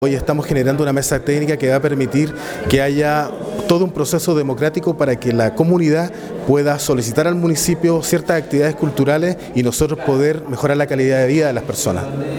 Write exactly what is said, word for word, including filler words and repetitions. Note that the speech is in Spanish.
Hoy estamos generando una mesa técnica que va a permitir que haya todo un proceso democrático para que la comunidad pueda solicitar al municipio ciertas actividades culturales y nosotros poder mejorar la calidad de vida de las personas.